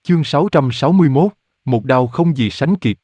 Chương 661, một đao không gì sánh kịp.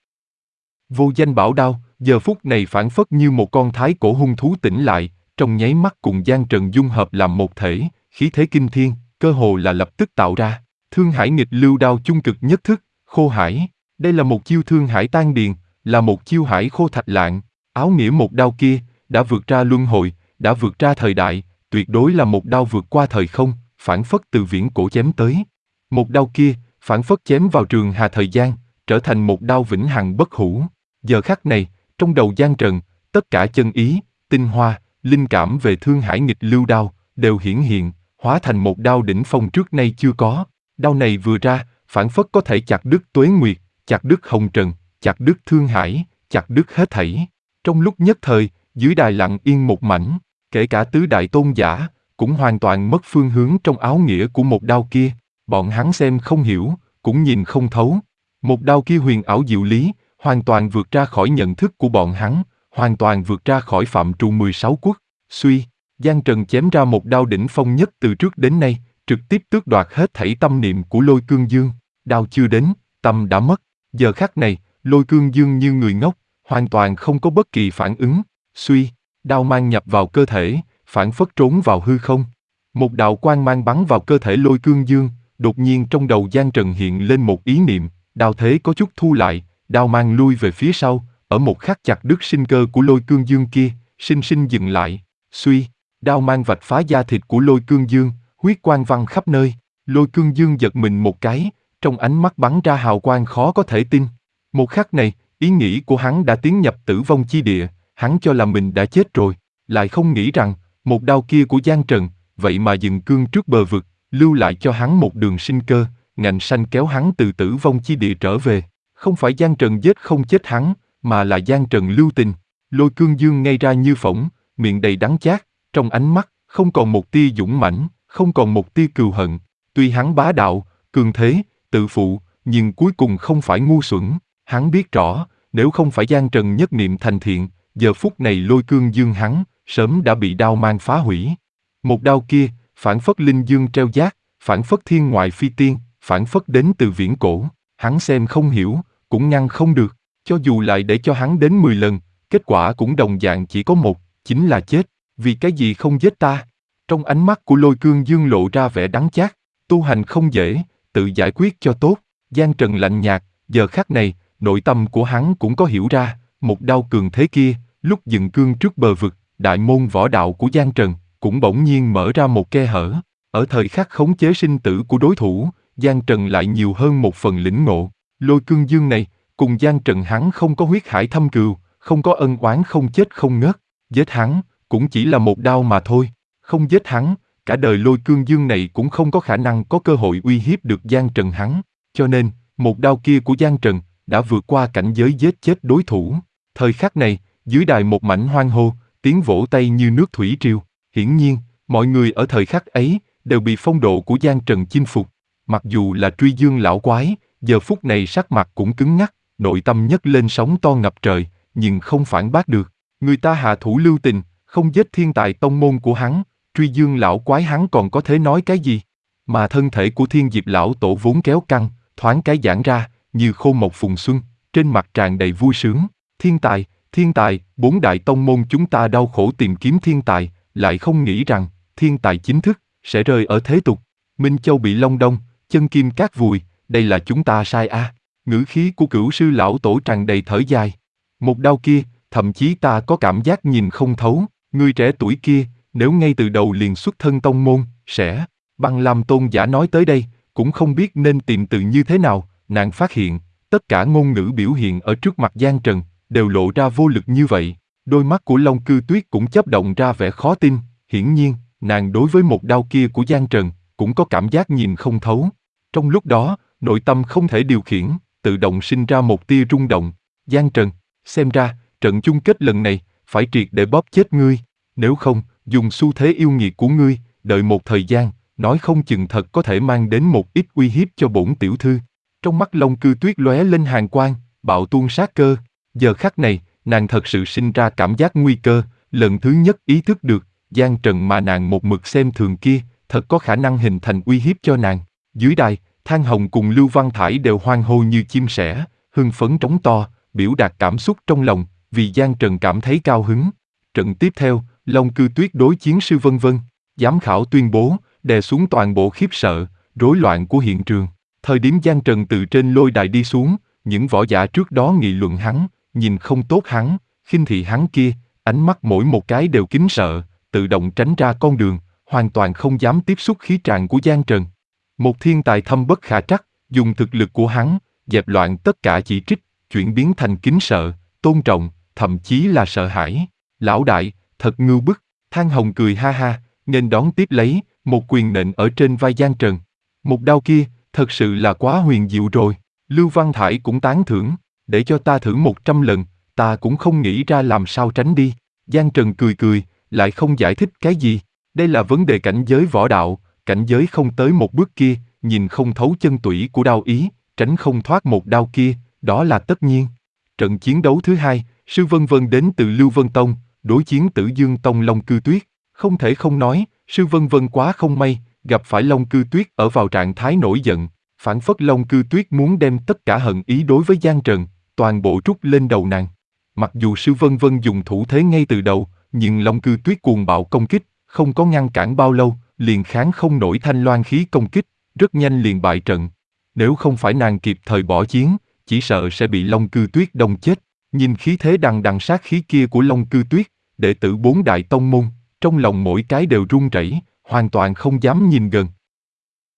Vô danh bảo đao, giờ phút này phảng phất như một con thái cổ hung thú tỉnh lại, trong nháy mắt cùng Giang Trần dung hợp làm một thể, khí thế kinh thiên, cơ hồ là lập tức tạo ra. Thương Hải nghịch lưu đao chung cực nhất thức, khô hải. Đây là một chiêu thương hải tan điền, là một chiêu hải khô thạch lạng. Áo nghĩa một đao kia, đã vượt ra luân hồi, đã vượt ra thời đại, tuyệt đối là một đao vượt qua thời không, phảng phất từ viễn cổ chém tới. Một đao kia, phảng phất chém vào trường hà thời gian, trở thành một đao vĩnh hằng bất hủ. Giờ khắc này, trong đầu Giang Trần, tất cả chân ý, tinh hoa, linh cảm về thương hải nghịch lưu đao, đều hiển hiện, hóa thành một đao đỉnh phong trước nay chưa có. Đao này vừa ra, phảng phất có thể chặt đứt tuế nguyệt, chặt đứt hồng trần, chặt đứt thương hải, chặt đứt hết thảy. Trong lúc nhất thời, dưới đài lặng yên một mảnh, kể cả tứ đại tôn giả, cũng hoàn toàn mất phương hướng trong áo nghĩa của một đao kia. Bọn hắn xem không hiểu, cũng nhìn không thấu. Một đao kia huyền ảo diệu lý, hoàn toàn vượt ra khỏi nhận thức của bọn hắn, hoàn toàn vượt ra khỏi phạm trù 16 quốc. Suy, Giang Trần chém ra một đao đỉnh phong nhất từ trước đến nay, trực tiếp tước đoạt hết thảy tâm niệm của Lôi Cương Dương. Đao chưa đến, tâm đã mất. Giờ khắc này, Lôi Cương Dương như người ngốc, hoàn toàn không có bất kỳ phản ứng. Suy, đao mang nhập vào cơ thể, phảng phất trốn vào hư không. Một đạo quang mang bắn vào cơ thể Lôi Cương Dương, đột nhiên trong đầu Giang Trần hiện lên một ý niệm, đao thế có chút thu lại, đao mang lui về phía sau, ở một khắc chặt đứt sinh cơ của Lôi Cương Dương kia, sinh sinh dừng lại. Suy, đao mang vạch phá da thịt của Lôi Cương Dương, huyết quang văng khắp nơi. Lôi Cương Dương giật mình một cái, trong ánh mắt bắn ra hào quang khó có thể tin. Một khắc này, ý nghĩ của hắn đã tiến nhập tử vong chi địa, hắn cho là mình đã chết rồi, lại không nghĩ rằng, một đao kia của Giang Trần, vậy mà dừng cương trước bờ vực, lưu lại cho hắn một đường sinh cơ, ngạnh xanh kéo hắn từ tử vong chi địa trở về. Không phải Giang Trần giết không chết hắn, mà là Giang Trần lưu tình. Lôi Cương Dương ngây ra như phỗng, miệng đầy đắng chát, trong ánh mắt, không còn một tia dũng mãnh, không còn một tia cừu hận. Tuy hắn bá đạo, cường thế, tự phụ, nhưng cuối cùng không phải ngu xuẩn. Hắn biết rõ, nếu không phải Giang Trần nhất niệm thành thiện, giờ phút này Lôi Cương Dương hắn, sớm đã bị đao mang phá hủy. Một đao kia, phảng phất linh dương treo giác, phảng phất thiên ngoại phi tiên, phảng phất đến từ viễn cổ. Hắn xem không hiểu, cũng ngăn không được. Cho dù lại để cho hắn đến 10 lần, kết quả cũng đồng dạng chỉ có một, chính là chết. Vì cái gì không giết ta? Trong ánh mắt của Lôi Cương Dương lộ ra vẻ đắng chát. Tu hành không dễ, tự giải quyết cho tốt. Giang Trần lạnh nhạt, giờ khắc này, nội tâm của hắn cũng có hiểu ra, một đao cường thế kia, lúc dừng cương trước bờ vực, đại môn võ đạo của Giang Trần, cũng bỗng nhiên mở ra một khe hở. Ở thời khắc khống chế sinh tử của đối thủ, Giang Trần lại nhiều hơn một phần lĩnh ngộ. Lôi Cương Dương này, cùng Giang Trần hắn không có huyết hải thâm cừu, không có ân oán không chết không ngớt. Giết hắn, cũng chỉ là một đao mà thôi. Không giết hắn, cả đời Lôi Cương Dương này cũng không có khả năng có cơ hội uy hiếp được Giang Trần hắn. Cho nên, một đao kia của Giang Trần, đã vượt qua cảnh giới giết chết đối thủ. Thời khắc này, dưới đài một mảnh hoan hô, tiếng vỗ tay như nước thủy triều. Hiển nhiên, mọi người ở thời khắc ấy, đều bị phong độ của Giang Trần chinh phục. Mặc dù là Truy Dương lão quái, giờ phút này sắc mặt cũng cứng ngắc, nội tâm nhấc lên sóng to ngập trời, nhưng không phản bác được. Người ta hạ thủ lưu tình, không giết thiên tài tông môn của hắn, Truy Dương lão quái hắn còn có thể nói cái gì? Mà thân thể của Thiên Diệp lão tổ vốn kéo căng, thoáng cái giãn ra, như khô mộc phùng xuân, trên mặt tràn đầy vui sướng. Thiên tài, 4 đại tông môn chúng ta đau khổ tìm kiếm thiên tài, lại không nghĩ rằng, thiên tài chính thức, sẽ rơi ở thế tục. Minh Châu bị Long Đong, chân kim cát vùi, đây là chúng ta sai a. Ngữ khí của Cửu sư lão tổ tràn đầy thở dài. Một đao kia, thậm chí ta có cảm giác nhìn không thấu, người trẻ tuổi kia, nếu ngay từ đầu liền xuất thân tông môn, sẽ... Băng Lam tôn giả nói tới đây, cũng không biết nên tìm từ như thế nào, nàng phát hiện, tất cả ngôn ngữ biểu hiện ở trước mặt Giang Trần, đều lộ ra vô lực như vậy. Đôi mắt của Long Cư Tuyết cũng chớp động ra vẻ khó tin, hiển nhiên, nàng đối với một đao kia của Giang Trần, cũng có cảm giác nhìn không thấu. Trong lúc đó, nội tâm không thể điều khiển, tự động sinh ra một tia rung động. Giang Trần, xem ra, trận chung kết lần này, phải triệt để bóp chết ngươi. Nếu không, dùng xu thế yêu nghiệt của ngươi, đợi một thời gian, nói không chừng thật có thể mang đến một ít uy hiếp cho bổn tiểu thư. Trong mắt Long Cư Tuyết lóe lên hàn quang, bạo tuôn sát cơ. Giờ khắc này, nàng thật sự sinh ra cảm giác nguy cơ, lần thứ nhất ý thức được, Giang Trần mà nàng một mực xem thường kia, thật có khả năng hình thành uy hiếp cho nàng. Dưới đài, Thang Hồng cùng Lưu Văn Thải đều hoan hô như chim sẻ, hưng phấn trống to, biểu đạt cảm xúc trong lòng, vì Giang Trần cảm thấy cao hứng. Trận tiếp theo, Long Cư Tuyết đối chiến Sư Vân Vân. Giám khảo tuyên bố, đè xuống toàn bộ khiếp sợ, rối loạn của hiện trường. Thời điểm Giang Trần từ trên lôi đài đi xuống, những võ giả trước đó nghị luận hắn, nhìn không tốt hắn, khinh thị hắn kia, ánh mắt mỗi một cái đều kính sợ, tự động tránh ra con đường, hoàn toàn không dám tiếp xúc khí tràng của Giang Trần. Một thiên tài thâm bất khả trắc, dùng thực lực của hắn, dẹp loạn tất cả chỉ trích, chuyển biến thành kính sợ, tôn trọng, thậm chí là sợ hãi. Lão đại, thật ngưu bức. Thang Hồng cười ha ha, nên đón tiếp lấy, một quyền nện ở trên vai Giang Trần. Một đao kia, thật sự là quá huyền diệu rồi. Lưu Văn Thải cũng tán thưởng, để cho ta thử 100 lần, ta cũng không nghĩ ra làm sao tránh đi. Giang Trần cười cười, lại không giải thích cái gì. Đây là vấn đề cảnh giới võ đạo, cảnh giới không tới một bước kia, nhìn không thấu chân tủy của đao ý, tránh không thoát một đao kia, đó là tất nhiên. Trận chiến đấu thứ hai, Sư Vân Vân đến từ Lưu Vân Tông, đối chiến Tử Dương Tông Long Cư Tuyết. Không thể không nói, Sư Vân Vân quá không may, gặp phải Long Cư Tuyết ở vào trạng thái nổi giận, phản phất Long Cư Tuyết muốn đem tất cả hận ý đối với Giang Trần, toàn bộ trút lên đầu nàng. Mặc dù Sư Vân Vân dùng thủ thế ngay từ đầu, nhưng Long Cư Tuyết cuồng bạo công kích, không có ngăn cản bao lâu, liền kháng không nổi thanh loan khí công kích, rất nhanh liền bại trận. Nếu không phải nàng kịp thời bỏ chiến, chỉ sợ sẽ bị Long Cư Tuyết đông chết. Nhìn khí thế đằng đằng sát khí kia của Long Cư Tuyết, đệ tử 4 đại tông môn, trong lòng mỗi cái đều run rẩy, hoàn toàn không dám nhìn gần.